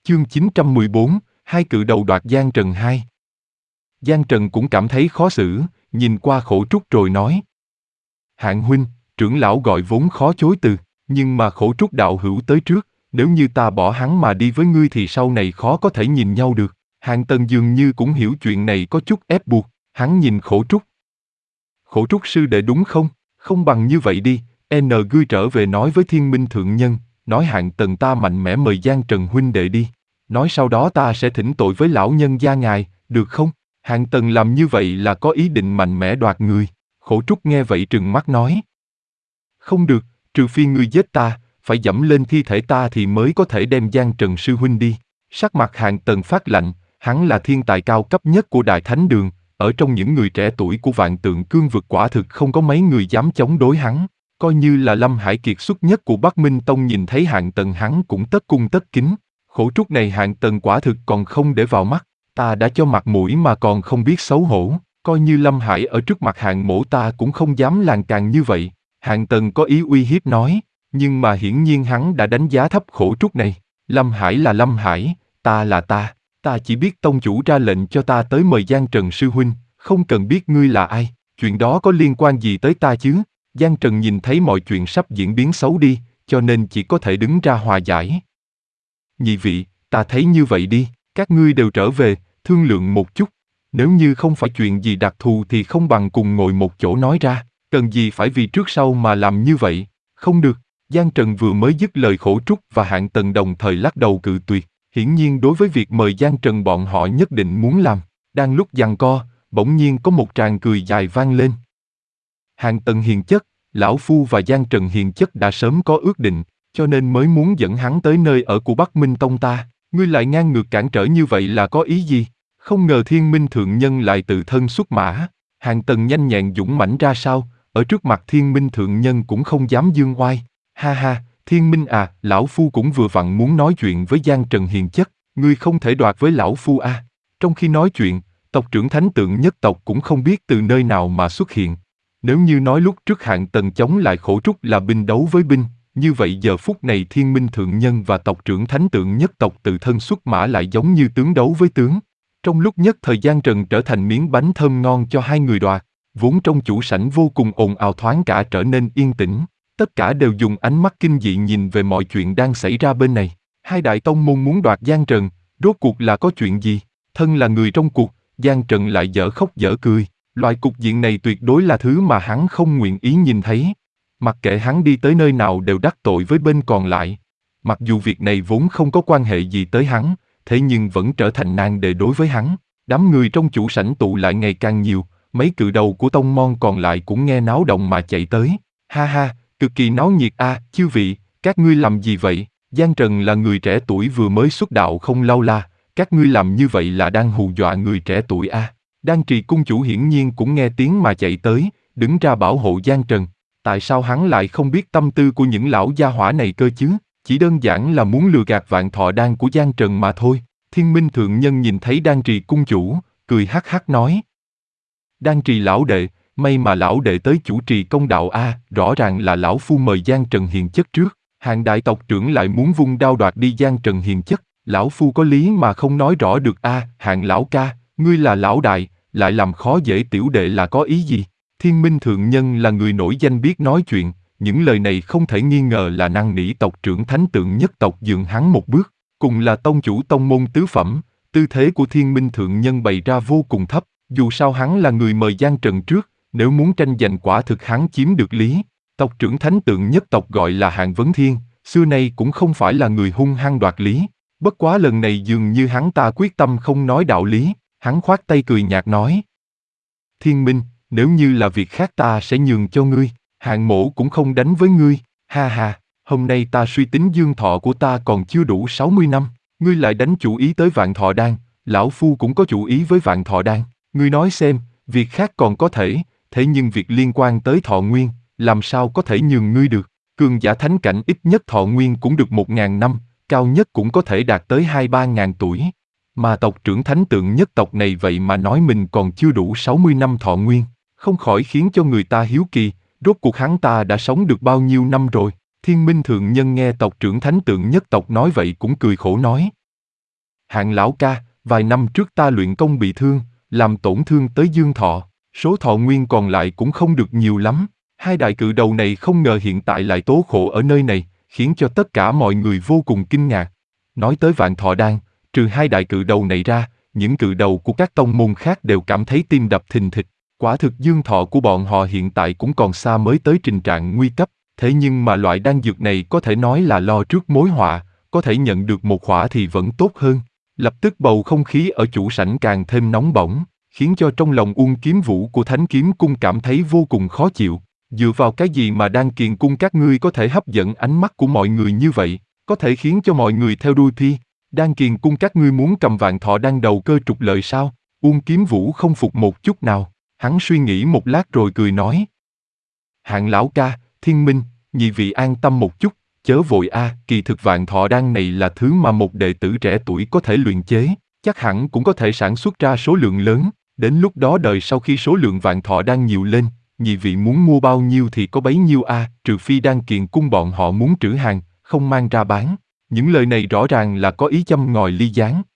Chương 914, hai cự đầu đoạt Giang Trần 2. Giang Trần cũng cảm thấy khó xử, nhìn qua Khổ Trúc rồi nói. Hạng huynh, trưởng lão gọi vốn khó chối từ, nhưng mà Khổ Trúc đạo hữu tới trước, nếu như ta bỏ hắn mà đi với ngươi thì sau này khó có thể nhìn nhau được. Hạng Tần dường như cũng hiểu chuyện này có chút ép buộc, hắn nhìn Khổ Trúc. Khổ Trúc sư đệ đúng không? Không bằng như vậy đi, ngươi trở về nói với Thiên Minh Thượng Nhân, nói Hạng Tần ta mạnh mẽ mời Giang Trần huynh đệ đi. Nói sau đó ta sẽ thỉnh tội với lão nhân gia ngài, được không? Hạng Tần làm như vậy là có ý định mạnh mẽ đoạt người. Khổ Trúc nghe vậy trừng mắt nói. Không được, trừ phi ngươi giết ta, phải dẫm lên thi thể ta thì mới có thể đem Giang Trần sư huynh đi. Sắc mặt Hạng Tần phát lạnh, hắn là thiên tài cao cấp nhất của Đại Thánh Đường, ở trong những người trẻ tuổi của Vạn Tượng Cương vực quả thực không có mấy người dám chống đối hắn. Coi như là Lâm Hải kiệt xuất nhất của Bắc Minh Tông nhìn thấy Hạng Tần hắn cũng tất cung tất kính. Khổ Trúc này Hạng Tần quả thực còn không để vào mắt, ta đã cho mặt mũi mà còn không biết xấu hổ, coi như Lâm Hải ở trước mặt Hạng mỗ ta cũng không dám làm càng như vậy. Hạng Tần có ý uy hiếp nói, nhưng mà hiển nhiên hắn đã đánh giá thấp Khổ Trúc này. Lâm Hải là Lâm Hải, ta là ta chỉ biết tông chủ ra lệnh cho ta tới mời Giang Trần sư huynh, không cần biết ngươi là ai, chuyện đó có liên quan gì tới ta chứ? Giang Trần nhìn thấy mọi chuyện sắp diễn biến xấu đi, cho nên chỉ có thể đứng ra hòa giải. Nhị vị, ta thấy như vậy đi, các ngươi đều trở về, thương lượng một chút. Nếu như không phải chuyện gì đặc thù thì không bằng cùng ngồi một chỗ nói ra, cần gì phải vì trước sau mà làm như vậy, không được. Giang Trần vừa mới dứt lời Khổ Trúc và Hạng Tần đồng thời lắc đầu cự tuyệt, hiển nhiên đối với việc mời Giang Trần bọn họ nhất định muốn làm. Đang lúc giằng co, bỗng nhiên có một tràng cười dài vang lên. Hạng Tần hiền chất, lão phu và Giang Trần hiền chất đã sớm có ước định, cho nên mới muốn dẫn hắn tới nơi ở của Bắc Minh Tông ta. Ngươi lại ngang ngược cản trở như vậy là có ý gì? Không ngờ Thiên Minh Thượng Nhân lại tự thân xuất mã. Hạng Tần nhanh nhẹn dũng mãnh ra sao, ở trước mặt Thiên Minh Thượng Nhân cũng không dám dương oai. Ha ha, Thiên Minh à, lão phu cũng vừa vặn muốn nói chuyện với Giang Trần hiền chất, ngươi không thể đoạt với lão phu à. Trong khi nói chuyện, tộc trưởng Thánh Tượng nhất tộc cũng không biết từ nơi nào mà xuất hiện. Nếu như nói lúc trước Hạng Tần chống lại Khổ Trúc là binh đấu với binh, như vậy giờ phút này Thiên Minh Thượng Nhân và tộc trưởng Thánh Tượng nhất tộc tự thân xuất mã lại giống như tướng đấu với tướng. Trong lúc nhất thời Giang Trần trở thành miếng bánh thơm ngon cho hai người đoạt, vốn trong chủ sảnh vô cùng ồn ào thoáng cả trở nên yên tĩnh. Tất cả đều dùng ánh mắt kinh dị nhìn về mọi chuyện đang xảy ra bên này. Hai đại tông môn muốn đoạt Giang Trần, rốt cuộc là có chuyện gì? Thân là người trong cuộc, Giang Trần lại dở khóc dở cười. Loại cục diện này tuyệt đối là thứ mà hắn không nguyện ý nhìn thấy. Mặc kệ hắn đi tới nơi nào đều đắc tội với bên còn lại. Mặc dù việc này vốn không có quan hệ gì tới hắn, thế nhưng vẫn trở thành nan đề đối với hắn. Đám người trong chủ sảnh tụ lại ngày càng nhiều, mấy cự đầu của tông môn còn lại cũng nghe náo động mà chạy tới. Ha ha, cực kỳ náo nhiệt a, chư vị, các ngươi làm gì vậy? Giang Trần là người trẻ tuổi vừa mới xuất đạo không lâu la, các ngươi làm như vậy là đang hù dọa người trẻ tuổi a. Đan Trì cung chủ hiển nhiên cũng nghe tiếng mà chạy tới, đứng ra bảo hộ Giang Trần. Tại sao hắn lại không biết tâm tư của những lão gia hỏa này cơ chứ? Chỉ đơn giản là muốn lừa gạt vạn thọ đan của Giang Trần mà thôi. Thiên Minh Thượng Nhân nhìn thấy Đan Trì cung chủ, cười hắc hắc nói. Đan Trì lão đệ, may mà lão đệ tới chủ trì công đạo a, rõ ràng là lão phu mời Giang Trần hiền chất trước. Hàng đại tộc trưởng lại muốn vung đao đoạt đi Giang Trần hiền chất. Lão phu có lý mà không nói rõ được a, Hạng lão ca, ngươi là lão đại, lại làm khó dễ tiểu đệ là có ý gì? Thiên Minh Thượng Nhân là người nổi danh biết nói chuyện, những lời này không thể nghi ngờ là năn nỉ tộc trưởng Thánh Tượng nhất tộc nhường hắn một bước. Cùng là tông chủ tông môn tứ phẩm, tư thế của Thiên Minh Thượng Nhân bày ra vô cùng thấp, dù sao hắn là người mời Giang Trần trước, nếu muốn tranh giành quả thực hắn chiếm được lý. Tộc trưởng Thánh Tượng nhất tộc gọi là Hạng Vấn Thiên, xưa nay cũng không phải là người hung hăng đoạt lý, bất quá lần này dường như hắn ta quyết tâm không nói đạo lý. Hắn khoát tay cười nhạt nói. Thiên Minh, nếu như là việc khác ta sẽ nhường cho ngươi, Hạng mỗ cũng không đánh với ngươi, ha ha, hôm nay ta suy tính dương thọ của ta còn chưa đủ 60 năm, ngươi lại đánh chủ ý tới Vạn Thọ Đan, lão phu cũng có chủ ý với Vạn Thọ Đan, ngươi nói xem, việc khác còn có thể, thế nhưng việc liên quan tới thọ nguyên, làm sao có thể nhường ngươi được, cường giả thánh cảnh ít nhất thọ nguyên cũng được 1.000 năm, cao nhất cũng có thể đạt tới 2-3 ngàn tuổi. Mà tộc trưởng Thánh Tượng nhất tộc này vậy mà nói mình còn chưa đủ 60 năm thọ nguyên, không khỏi khiến cho người ta hiếu kỳ, rốt cuộc hắn ta đã sống được bao nhiêu năm rồi. Thiên Minh Thượng Nhân nghe tộc trưởng Thánh Tượng nhất tộc nói vậy cũng cười khổ nói. Hạng lão ca, vài năm trước ta luyện công bị thương, làm tổn thương tới dương thọ, số thọ nguyên còn lại cũng không được nhiều lắm. Hai đại cự đầu này không ngờ hiện tại lại tố khổ ở nơi này, khiến cho tất cả mọi người vô cùng kinh ngạc. Nói tới Vạn Thọ Đan, trừ hai đại cự đầu này ra, những cự đầu của các tông môn khác đều cảm thấy tim đập thình thịch. Quả thực dương thọ của bọn họ hiện tại cũng còn xa mới tới trình trạng nguy cấp, thế nhưng mà loại đan dược này có thể nói là lo trước mối họa, có thể nhận được một khỏa thì vẫn tốt hơn. Lập tức bầu không khí ở chủ sảnh càng thêm nóng bỏng, khiến cho trong lòng Uông Kiếm Vũ của Thánh Kiếm Cung cảm thấy vô cùng khó chịu. Dựa vào cái gì mà Đan Kiền Cung các ngươi có thể hấp dẫn ánh mắt của mọi người như vậy, có thể khiến cho mọi người theo đuôi Pi? Đan Kiền Cung các ngươi muốn cầm Vạn Thọ Đan đầu cơ trục lợi sao? Uông Kiếm Vũ không phục một chút nào, hắn suy nghĩ một lát rồi cười nói. Hạng lão ca, Thiên Minh, nhị vị an tâm một chút, chớ vội kỳ thực Vạn Thọ Đan này là thứ mà một đệ tử trẻ tuổi có thể luyện chế, chắc hẳn cũng có thể sản xuất ra số lượng lớn, đến lúc đó đợi sau khi số lượng Vạn Thọ Đan nhiều lên, nhị vị muốn mua bao nhiêu thì có bấy nhiêu trừ phi Đan Kiền Cung bọn họ muốn trữ hàng, không mang ra bán. Những lời này rõ ràng là có ý châm ngòi ly gián.